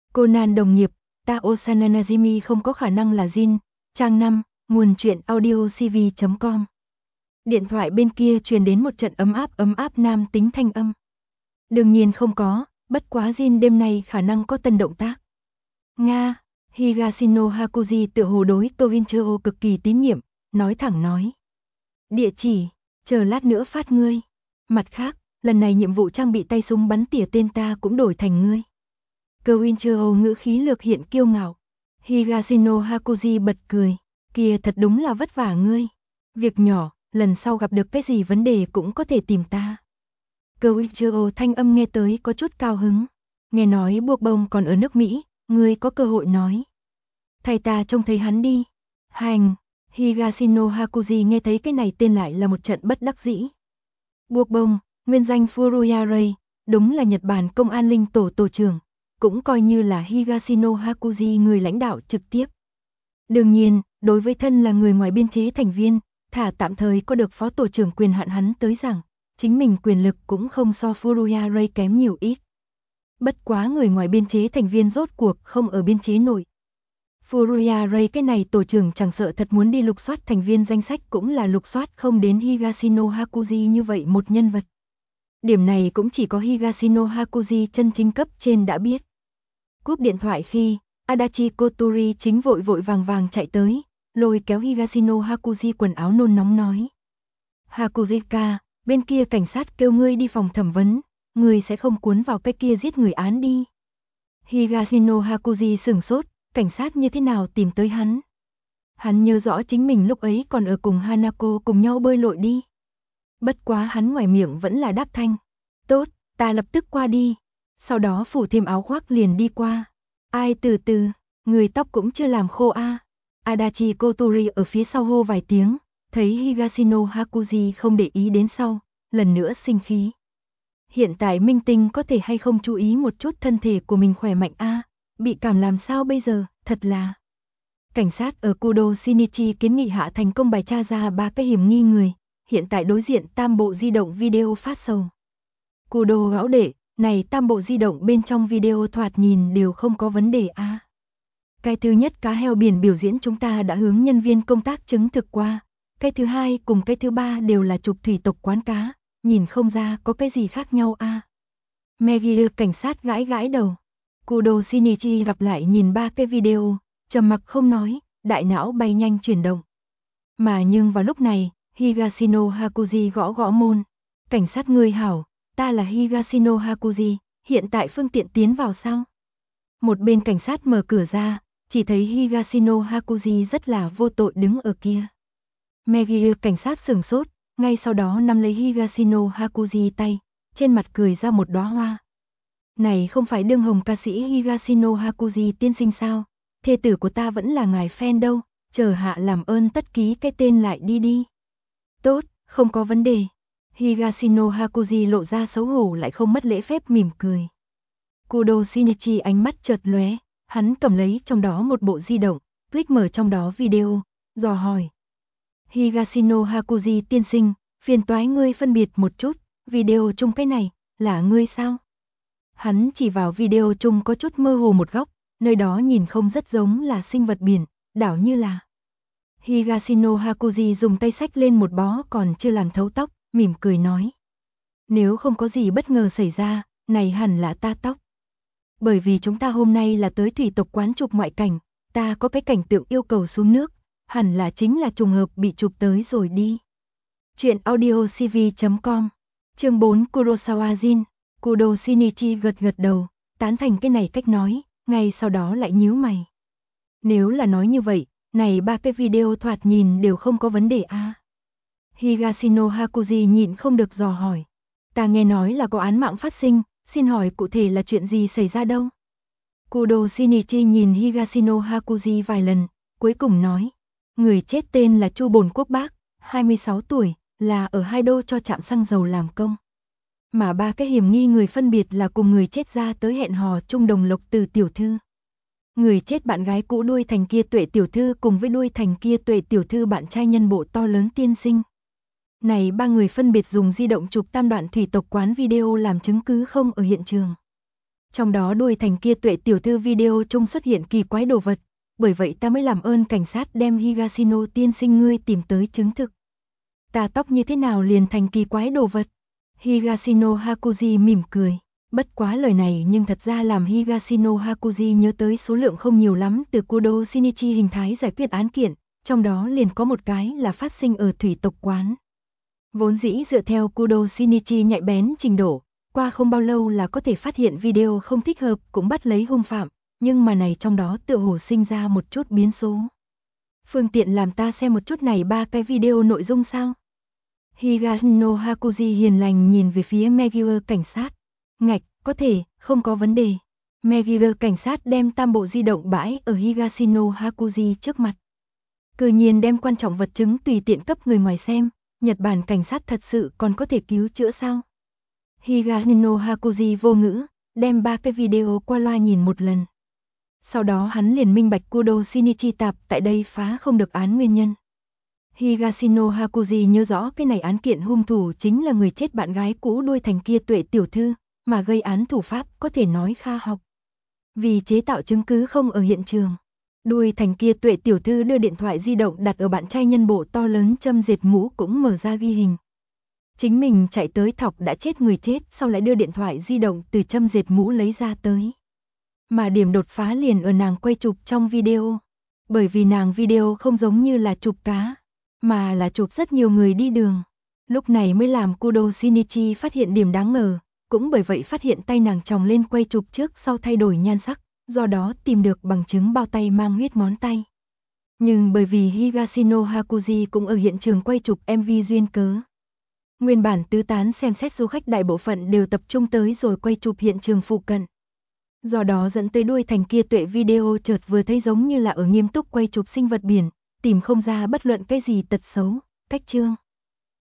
Conan đồng nghiệp, Tao Sananajimi không có khả năng là Jin. Trang 5, nguồn truyện audio cv.com. Điện thoại bên kia truyền đến một trận ấm áp nam tính thanh âm. Đương nhiên không có, bất quá Jin đêm nay khả năng có tân động tác. Nga, Higashino Hakuji tựa hồ đối Koinchiro cực kỳ tín nhiệm, nói thẳng nói. Địa chỉ, chờ lát nữa phát ngươi. Mặt khác, lần này nhiệm vụ trang bị tay súng bắn tỉa tên ta cũng đổi thành ngươi. Koinchiro ngữ khí lược hiện kiêu ngạo. Higashino Hakuji bật cười, kia thật đúng là vất vả ngươi. Việc nhỏ, lần sau gặp được cái gì vấn đề cũng có thể tìm ta. Koichiro thanh âm nghe tới có chút cao hứng. Nghe nói buộc bông còn ở nước Mỹ, ngươi có cơ hội nói. Thầy ta trông thấy hắn đi. Hành, Higashino Hakuji nghe thấy cái này tên lại là một trận bất đắc dĩ. Buộc bông, nguyên danh Furuya Rei, đúng là Nhật Bản công an linh tổ tổ trưởng, cũng coi như là Higashino Hakuji người lãnh đạo trực tiếp. Đương nhiên, đối với thân là người ngoài biên chế thành viên, thả tạm thời có được phó tổ trưởng quyền hạn hắn tới rằng, chính mình quyền lực cũng không so Furuya Rei kém nhiều ít. Bất quá người ngoài biên chế thành viên rốt cuộc không ở biên chế nội. Furuya Rei cái này tổ trưởng chẳng sợ thật muốn đi lục soát thành viên danh sách cũng là lục soát không đến Higashino Hakuji như vậy một nhân vật. Điểm này cũng chỉ có Higashino Hakuji chân chính cấp trên đã biết. Cúp điện thoại khi, Adachi Kotori chính vội vàng chạy tới, lôi kéo Higashino Hakuji quần áo nôn nóng nói. Hakuji-ka, bên kia cảnh sát kêu ngươi đi phòng thẩm vấn, ngươi sẽ không cuốn vào cái kia giết người án đi. Higashino Hakuji sửng sốt, cảnh sát như thế nào tìm tới hắn? Hắn nhớ rõ chính mình lúc ấy còn ở cùng Hanako cùng nhau bơi lội đi. Bất quá hắn ngoài miệng vẫn là đáp thanh. Tốt, ta lập tức qua đi. Sau đó phủ thêm áo khoác liền đi qua. Ai từ từ, người tóc cũng chưa làm khô a. Adachi Kotori ở phía sau hô vài tiếng, thấy Higashino Hakuji không để ý đến sau, lần nữa sinh khí. Hiện tại minh tinh có thể hay không chú ý một chút thân thể của mình khỏe mạnh a, bị cảm làm sao bây giờ, thật là. Cảnh sát ở Kudo Shinichi kiến nghị hạ thành công bài tra ra 3 cái hiểm nghi người, hiện tại đối diện tam bộ di động video phát sầu. Kudo gõ đệ, này tam bộ di động bên trong video thoạt nhìn đều không có vấn đề a. Cái thứ nhất cá heo biển biểu diễn chúng ta đã hướng nhân viên công tác chứng thực qua, cái thứ hai cùng cái thứ ba đều là chụp thủy tộc quán cá, nhìn không ra có cái gì khác nhau a. Maggie cảnh sát gãi đầu. Kudo Shinichi gặp lại nhìn 3 cái video, trầm mặc không nói, đại não bay nhanh chuyển động. Mà nhưng vào lúc này, Higashino Hakuji gõ môn. Cảnh sát ngươi hảo, ta là Higashino Hakuji, hiện tại phương tiện tiến vào sao? Một bên cảnh sát mở cửa ra, chỉ thấy Higashino Hakuji rất là vô tội đứng ở kia. Maggie cảnh sát sửng sốt, ngay sau đó nắm lấy Higashino Hakuji tay, trên mặt cười ra một đóa hoa. Này không phải đương hồng ca sĩ Higashino Hakuji tiên sinh sao? Thê tử của ta vẫn là ngài fan đâu, chờ hạ làm ơn tất ký cái tên lại đi. Tốt, không có vấn đề. Higashino Hakuji lộ ra xấu hổ lại không mất lễ phép mỉm cười. Kudo Shinichi ánh mắt chợt lóe, hắn cầm lấy trong đó một bộ di động, click mở trong đó video, dò hỏi. Higashino Hakuji tiên sinh, phiền toái ngươi phân biệt một chút, video chung cái này, là ngươi sao? Hắn chỉ vào video chung có chút mơ hồ một góc, nơi đó nhìn không rất giống là sinh vật biển, đảo như là. Higashino Hakuji dùng tay xách lên một bó còn chưa làm thấu tóc, mỉm cười nói. Nếu không có gì bất ngờ xảy ra, này hẳn là ta tóc. Bởi vì chúng ta hôm nay là tới thủy tộc quán chụp ngoại cảnh, ta có cái cảnh tượng yêu cầu xuống nước, hẳn là chính là trùng hợp bị chụp tới rồi đi. Chuyện audio cv.com. Chương 4 Kurosawa Jin. Kudo Shinichi gật đầu, tán thành cái này cách nói, ngay sau đó lại nhíu mày. Nếu là nói như vậy, này 3 cái video thoạt nhìn đều không có vấn đề a. Higashino Hakuji nhịn không được dò hỏi. Ta nghe nói là có án mạng phát sinh, xin hỏi cụ thể là chuyện gì xảy ra đâu? Kudo Shinichi nhìn Higashino Hakuji vài lần, cuối cùng nói. Người chết tên là Chu Bồn Quốc Bác, 26 tuổi, là ở Hai Đô cho trạm xăng dầu làm công. Mà 3 cái hiểm nghi người phân biệt là cùng người chết ra tới hẹn hò chung Đồng Lộc Từ tiểu thư. Người chết bạn gái cũ đuôi thành kia Tuệ tiểu thư cùng với đuôi thành kia Tuệ tiểu thư bạn trai nhân bộ to lớn tiên sinh. Này 3 người phân biệt dùng di động chụp tam đoạn thủy tộc quán video làm chứng cứ không ở hiện trường. Trong đó đuôi thành kia Tuệ tiểu thư video chung xuất hiện kỳ quái đồ vật, bởi vậy ta mới làm ơn cảnh sát đem Higashino tiên sinh ngươi tìm tới chứng thực. Ta tóc như thế nào liền thành kỳ quái đồ vật? Higashino Hakuji mỉm cười. Bất quá lời này nhưng thật ra làm Higashino Hakuji nhớ tới số lượng không nhiều lắm từ Kudo Shinichi hình thái giải quyết án kiện, trong đó liền có một cái là phát sinh ở thủy tộc quán. Vốn dĩ dựa theo Kudo Shinichi nhạy bén trình độ, qua không bao lâu là có thể phát hiện video không thích hợp cũng bắt lấy hung phạm, nhưng mà này trong đó tựa hồ sinh ra một chút biến số. Phương tiện làm ta xem một chút này 3 cái video nội dung sao? Higashino Hakuji hiền lành nhìn về phía Megure cảnh sát. Ngạch, có thể, không có vấn đề. Megure cảnh sát đem tam bộ di động bãi ở Higashino Hakuji trước mặt. Cư nhiên đem quan trọng vật chứng tùy tiện cấp người ngoài xem, Nhật Bản cảnh sát thật sự còn có thể cứu chữa sao? Higashino Hakuji vô ngữ, đem 3 cái video qua loa nhìn một lần. Sau đó hắn liền minh bạch Kudo Shinichi tạp tại đây phá không được án nguyên nhân. Higashino Hakuji nhớ rõ cái này án kiện hung thủ chính là người chết bạn gái cũ đuôi thành kia Tuệ tiểu thư, mà gây án thủ pháp có thể nói kha học. Vì chế tạo chứng cứ không ở hiện trường, đuôi thành kia Tuệ tiểu thư đưa điện thoại di động đặt ở bạn trai nhân bộ to lớn châm dệt mũ cũng mở ra ghi hình. Chính mình chạy tới thọc đã chết người chết sau lại đưa điện thoại di động từ châm dệt mũ lấy ra tới. Mà điểm đột phá liền ở nàng quay chụp trong video. Bởi vì nàng video không giống như là chụp cá, mà là chụp rất nhiều người đi đường. Lúc này mới làm Kudo Shinichi phát hiện điểm đáng ngờ, cũng bởi vậy phát hiện tay nàng tròng lên quay chụp trước sau thay đổi nhan sắc, do đó tìm được bằng chứng bao tay mang huyết ngón tay. Nhưng bởi vì Higashino Hakuji cũng ở hiện trường quay chụp MV duyên cớ. Nguyên bản tứ tán xem xét du khách đại bộ phận đều tập trung tới rồi quay chụp hiện trường phụ cận. Do đó dẫn tới đuôi thành kia Tuệ video chợt vừa thấy giống như là ở nghiêm túc quay chụp sinh vật biển, tìm không ra bất luận cái gì tật xấu, cách chương.